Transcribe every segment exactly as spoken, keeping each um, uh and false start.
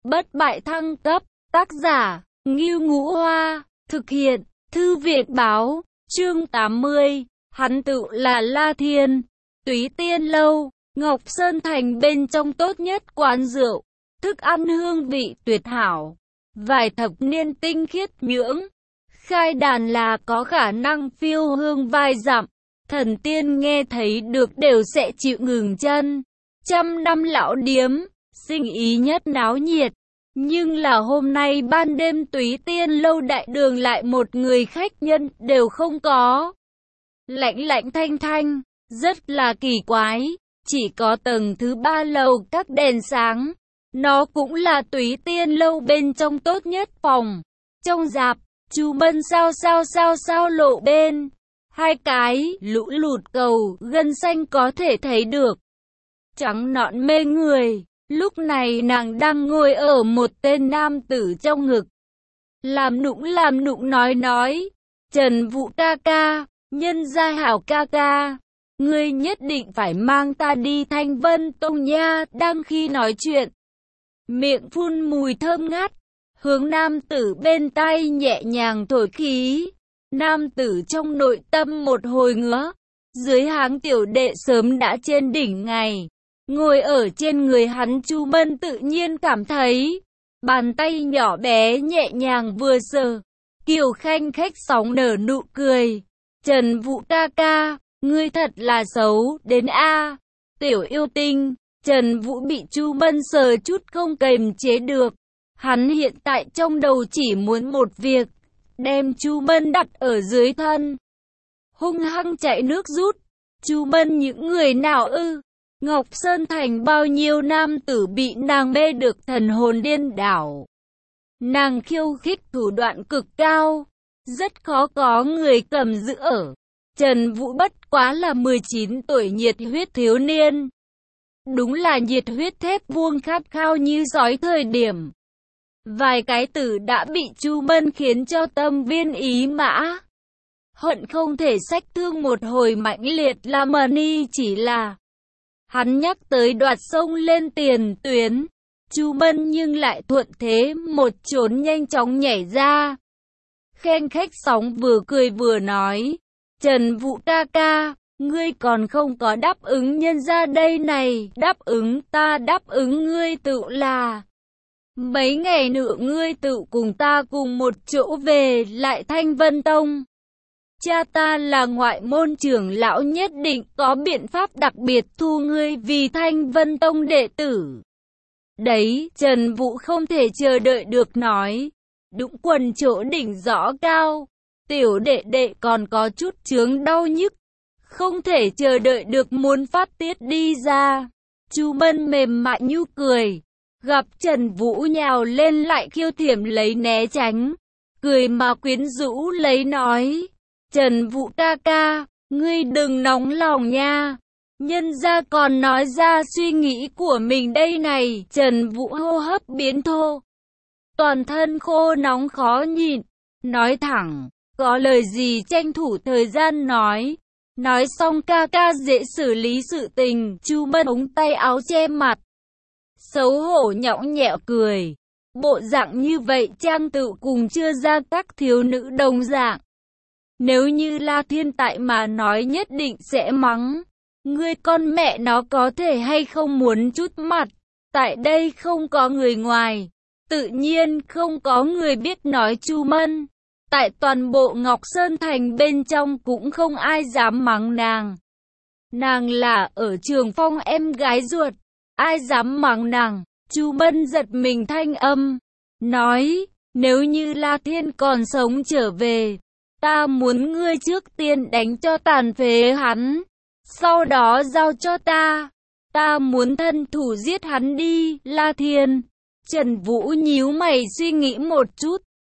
bất bại thăng cấp, tác giả, Ngưu Ngũ Hoa, thực hiện, Thư viện báo, chương tám mươi, hắn tự là La Thiên, Túy Tiên Lâu, Ngọc Sơn Thành bên trong tốt nhất quán rượu, thức ăn hương vị tuyệt hảo, vài thập niên tinh khiết nhưỡng, khai đàn là có khả năng phiêu hương vài dặm, thần tiên nghe thấy được đều sẽ chịu ngừng chân. Trăm năm lão điếm, sinh ý nhất náo nhiệt, nhưng là hôm nay ban đêm Túy Tiên Lâu đại đường lại một người khách nhân đều không có. Lạnh lạnh thanh thanh, rất là kỳ quái, chỉ có tầng thứ ba lầu các đèn sáng. Nó cũng là Túy Tiên Lâu bên trong tốt nhất phòng. Trong rạp, chú Mân sao sao sao sao lộ bên. Hai cái lũ lụt cầu gân xanh có thể thấy được. Trắng nõn mê người. Lúc này nàng đang ngồi ở một tên nam tử trong ngực. Làm nũng làm nũng nói nói. Trần Vũ ca ca, nhân gia hảo ca ca. Ngươi nhất định phải mang ta đi Thanh Vân Tông nha. Đang khi nói chuyện, miệng phun mùi thơm ngát, hướng nam tử bên tai nhẹ nhàng thổi khí. Nam tử trong nội tâm một hồi ngứa. Dưới háng tiểu đệ sớm đã trên đỉnh ngày. Ngồi ở trên người hắn, Chu Mân tự nhiên cảm thấy bàn tay nhỏ bé nhẹ nhàng vừa sờ, kiều khanh khách sóng nở nụ cười. Trần Vũ ca ca, ngươi thật là xấu đến a. Tiểu yêu tinh. Trần Vũ bị Chu Mân sờ chút không kềm chế được. Hắn hiện tại trong đầu chỉ muốn một việc, đem Chu Mân đặt ở dưới thân, hung hăng chạy nước rút. Chu Mân những người nào ư? Ngọc Sơn Thành bao nhiêu nam tử bị nàng mê được thần hồn điên đảo. Nàng khiêu khích thủ đoạn cực cao, rất khó có người cầm giữ ở. Trần Vũ bất quá là mười chín tuổi nhiệt huyết thiếu niên. Đúng là nhiệt huyết thép vuông khát khao như sói thời điểm. Vài cái từ đã bị Chu Mân khiến cho tâm viên ý mã. Hận không thể xách thương một hồi mãnh liệt là Mani, chỉ là hắn nhắc tới đoạt sông lên tiền tuyến. Chu Mân nhưng lại thuận thế một trốn nhanh chóng nhảy ra. Khen khách sóng vừa cười vừa nói. Trần Vũ ca ca, ngươi còn không có đáp ứng nhân ra đây này. Đáp ứng ta đáp ứng ngươi tự là mấy ngày nữa ngươi tự cùng ta cùng một chỗ về lại Thanh Vân Tông. Cha ta là ngoại môn trưởng lão, nhất định có biện pháp đặc biệt thu ngươi vì Thanh Vân Tông đệ tử. Đấy, Trần Vũ không thể chờ đợi được nói. Đũng quần chỗ đỉnh rõ cao, tiểu đệ đệ còn có chút chướng đau nhức, không thể chờ đợi được muốn phát tiết đi ra. Chu Mân mềm mại nhu cười, gặp Trần Vũ nhào lên lại khiêu thiểm lấy né tránh, cười mà quyến rũ lấy nói. Trần Vũ ca ca, ngươi đừng nóng lòng nha. Nhân gia còn nói ra suy nghĩ của mình đây này. Trần Vũ hô hấp biến thô, toàn thân khô nóng khó nhịn, nói thẳng, có lời gì tranh thủ thời gian nói. Nói xong ca ca dễ xử lý sự tình. Chu Mân ống tay áo che mặt, xấu hổ nhõng nhẽo cười. Bộ dạng như vậy trang tự cùng chưa ra các thiếu nữ đồng dạng. Nếu như La Thiên tại mà nói nhất định sẽ mắng. Ngươi con mẹ nó có thể hay không muốn chút mặt. Tại đây không có người ngoài, tự nhiên không có người biết nói Chu Mân. Tại toàn bộ Ngọc Sơn Thành bên trong cũng không ai dám mắng nàng. Nàng là ở Trường Phong em gái ruột, ai dám mắng nàng. Chu Mân giật mình thanh âm, nói, nếu như La Thiên còn sống trở về, ta muốn ngươi trước tiên đánh cho tàn phế hắn, sau đó giao cho ta. Ta muốn thân thủ giết hắn đi, La Thiên. Trần Vũ nhíu mày suy nghĩ một chút,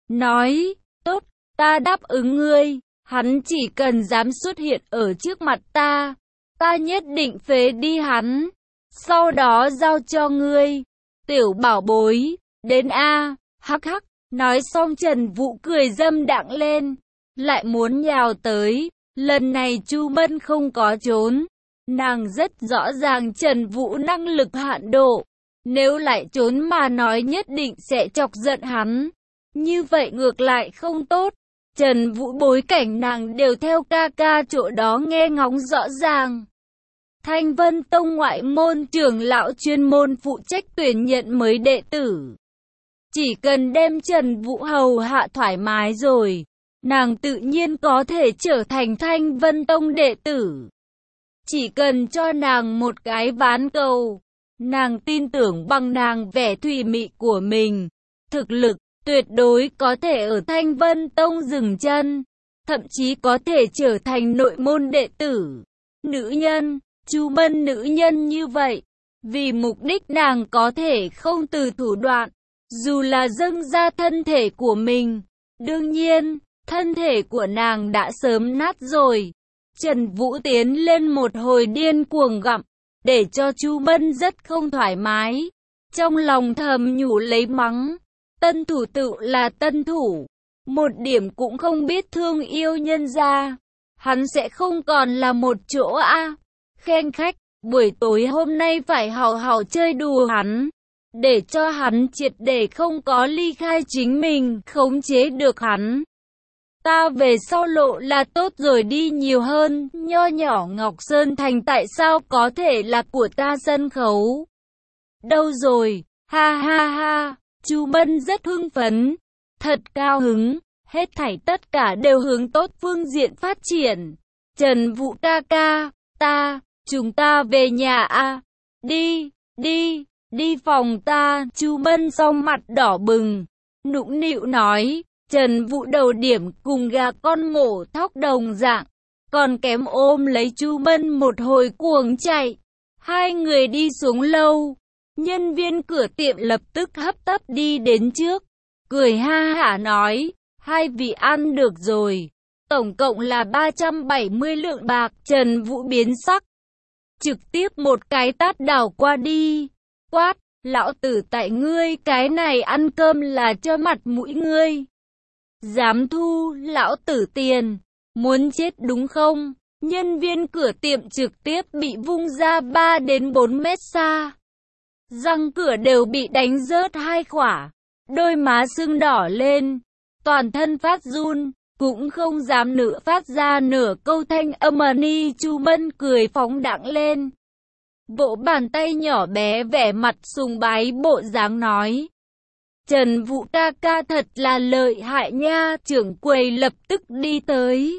nói, tốt, ta đáp ứng ngươi. Hắn chỉ cần dám xuất hiện ở trước mặt ta, ta nhất định phế đi hắn, sau đó giao cho ngươi. Tiểu bảo bối, đến a. Hắc hắc. Nói xong Trần Vũ cười dâm đãng lên, lại muốn nhào tới. Lần này Chu Mân không có trốn. Nàng rất rõ ràng Trần Vũ năng lực hạn độ, Nếu lại trốn mà nói nhất định sẽ chọc giận hắn. Như vậy ngược lại không tốt. Trần Vũ bối cảnh nàng đều theo ca ca chỗ đó nghe ngóng rõ ràng. Thanh Vân Tông ngoại môn trưởng lão chuyên môn phụ trách tuyển nhận mới đệ tử. Chỉ cần đem Trần Vũ hầu hạ thoải mái rồi, nàng tự nhiên có thể trở thành Thanh Vân Tông đệ tử. Chỉ cần cho nàng một cái ván cầu, nàng tin tưởng bằng nàng vẻ thùy mị của mình, thực lực tuyệt đối có thể ở Thanh Vân Tông dừng chân, thậm chí có thể trở thành nội môn đệ tử. Nữ nhân, Chu Mân nữ nhân như vậy, vì mục đích nàng có thể không từ thủ đoạn, dù là dâng ra thân thể của mình. Đương nhiên, thân thể của nàng đã sớm nát rồi. Trần Vũ tiến lên một hồi điên cuồng gặm, để cho Chu Mân rất không thoải mái. Trong lòng thầm nhủ lấy mắng, tân thủ tự là tân thủ, một điểm cũng không biết thương yêu nhân gia. Hắn sẽ không còn là một chỗ a à. Khen khách, buổi tối hôm nay phải hào hào chơi đùa hắn, để cho hắn triệt để không có ly khai chính mình, khống chế được hắn. Ta về sau lộ là tốt rồi đi nhiều hơn, nho nhỏ Ngọc Sơn Thành tại sao có thể là của ta sân khấu? Đâu rồi, ha ha ha, Chu Mân rất hưng phấn, thật cao hứng, hết thảy tất cả đều hướng tốt phương diện phát triển. Trần Vũ ca ca, ta, chúng ta về nhà a, đi, đi, đi phòng ta. Chu Mân song mặt đỏ bừng, nũng nịu nói. Trần Vũ đầu điểm cùng gà con mổ thóc đồng dạng, còn kém ôm lấy Chu Mân một hồi cuồng chạy. Hai người đi xuống lâu, nhân viên cửa tiệm lập tức hấp tấp đi đến trước, cười ha hả nói, hai vị ăn được rồi, tổng cộng là ba trăm bảy mươi lượng bạc. Trần Vũ biến sắc, trực tiếp một cái tát đảo qua đi, quát, lão tử tại ngươi cái này ăn cơm là cho mặt mũi ngươi. Dám thu lão tử tiền, muốn chết đúng không? Nhân viên cửa tiệm trực tiếp bị vung ra ba đến bốn mét xa. Răng cửa đều bị đánh rớt hai khỏa, đôi má sưng đỏ lên, toàn thân phát run, cũng không dám nữa phát ra nửa câu thanh âm. Ni Chu Mân cười phóng đãng lên, vỗ bàn tay nhỏ bé vẻ mặt sùng bái bộ dáng nói. Trần Vũ ca ca thật là lợi hại nha. Trưởng quầy lập tức đi tới,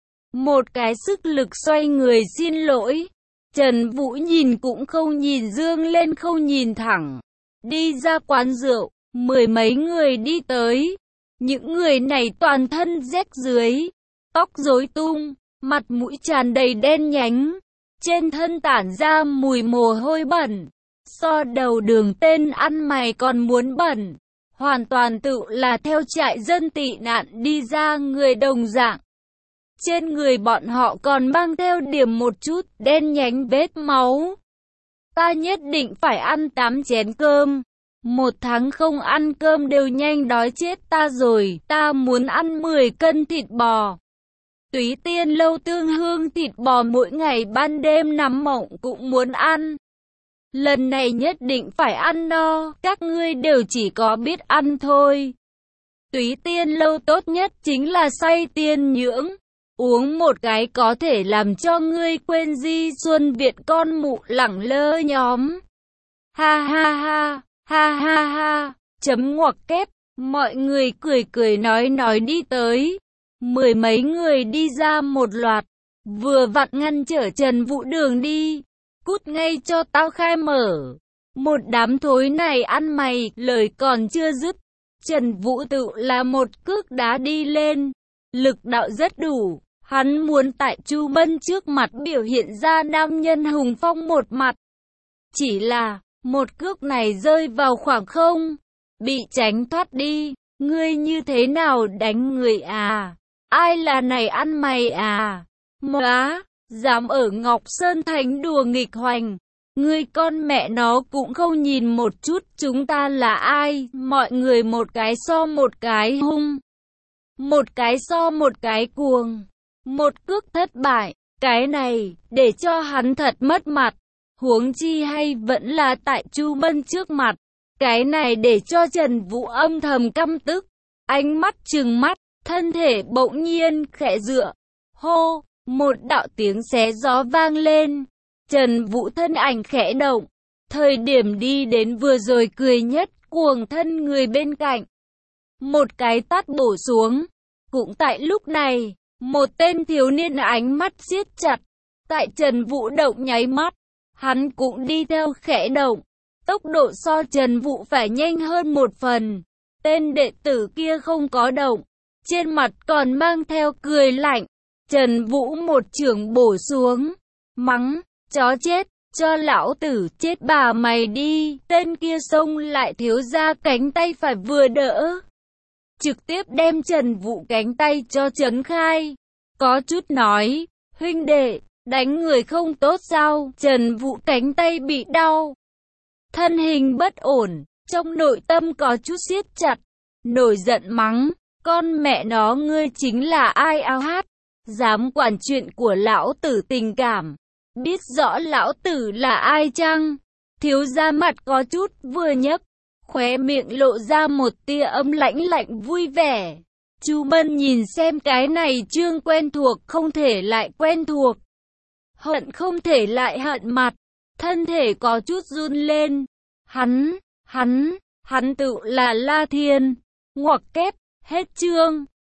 một cái sức lực xoay người xin lỗi. Trần Vũ nhìn cũng không nhìn, dương lên không nhìn thẳng, đi ra quán rượu. Mười mấy người đi tới, những người này toàn thân rách rưới, tóc rối tung, mặt mũi tràn đầy đen nhánh, trên thân tản ra mùi mồ hôi bẩn, so đầu đường tên ăn mày còn muốn bẩn. Hoàn toàn tự là theo trại dân tị nạn đi ra người đồng dạng. Trên người bọn họ còn mang theo điểm một chút đen nhánh vết máu. Ta nhất định phải ăn tám chén cơm. Một tháng không ăn cơm đều nhanh đói chết ta rồi. Ta muốn ăn mười cân thịt bò. Túy Tiên Lâu tương hương thịt bò mỗi ngày ban đêm nằm mộng cũng muốn ăn. Lần này nhất định phải ăn no, các ngươi đều chỉ có biết ăn thôi. Túy Tiên Lâu tốt nhất chính là say tiên nhưỡng, uống một cái có thể làm cho ngươi quên di xuân Việt con mụ lẳng lơ nhóm. Ha ha ha, ha ha ha, chấm ngoặc kép, mọi người cười cười nói nói đi tới. Mười mấy người đi ra một loạt, vừa vặn ngăn trở Trần Vũ đường đi. Cút ngay cho tao khai mở. Một đám thối này ăn mày, lời còn chưa dứt. Trần Vũ tự là một cước đá đi lên. Lực đạo rất đủ. Hắn muốn tại Chu Mân trước mặt biểu hiện ra nam nhân hùng phong một mặt. Chỉ là, một cước này rơi vào khoảng không, bị tránh thoát đi. Ngươi như thế nào đánh người à? Ai là này ăn mày à? Móa! Dám ở Ngọc Sơn Thành đùa nghịch hoành, ngươi con mẹ nó cũng không nhìn một chút chúng ta là ai. Mọi người một cái so một cái hung, một cái so một cái cuồng, một cước thất bại, cái này để cho hắn thật mất mặt. huống chi hay vẫn là tại Chu Mân trước mặt. Cái này để cho Trần Vũ âm thầm căm tức, ánh mắt trừng mắt, thân thể bỗng nhiên khẽ dựa. Hô, một đạo tiếng xé gió vang lên. Trần Vũ thân ảnh khẽ động, thời điểm đi đến vừa rồi cười nhất cuồng thân người bên cạnh. Một cái tát bổ xuống. Cũng tại lúc này, một tên thiếu niên ánh mắt siết chặt. Tại Trần Vũ động nháy mắt, hắn cũng đi theo khẽ động. Tốc độ so Trần Vũ phải nhanh hơn một phần. Tên đệ tử kia không có động, trên mặt còn mang theo cười lạnh. Trần Vũ một chưởng bổ xuống, mắng, chó chết, cho lão tử chết bà mày đi. Tên kia xông lại thiếu ra cánh tay phải vừa đỡ, trực tiếp đem Trần Vũ cánh tay cho chấn khai. Có chút nói, huynh đệ, đánh người không tốt sao? Trần Vũ cánh tay bị đau, thân hình bất ổn, trong nội tâm có chút siết chặt, nổi giận mắng, con mẹ nó ngươi chính là ai ao hát, dám quản chuyện của lão tử tình cảm, biết rõ lão tử là ai chăng? Thiếu gia mặt có chút vừa nhấc, khóe miệng lộ ra một tia âm lãnh lạnh vui vẻ. Chu Mân nhìn xem cái này trương quen thuộc không thể lại quen thuộc, hận không thể lại hận mặt, thân thể có chút run lên. Hắn, hắn, hắn tự là La Thiên. Ngoặc kép, hết chương.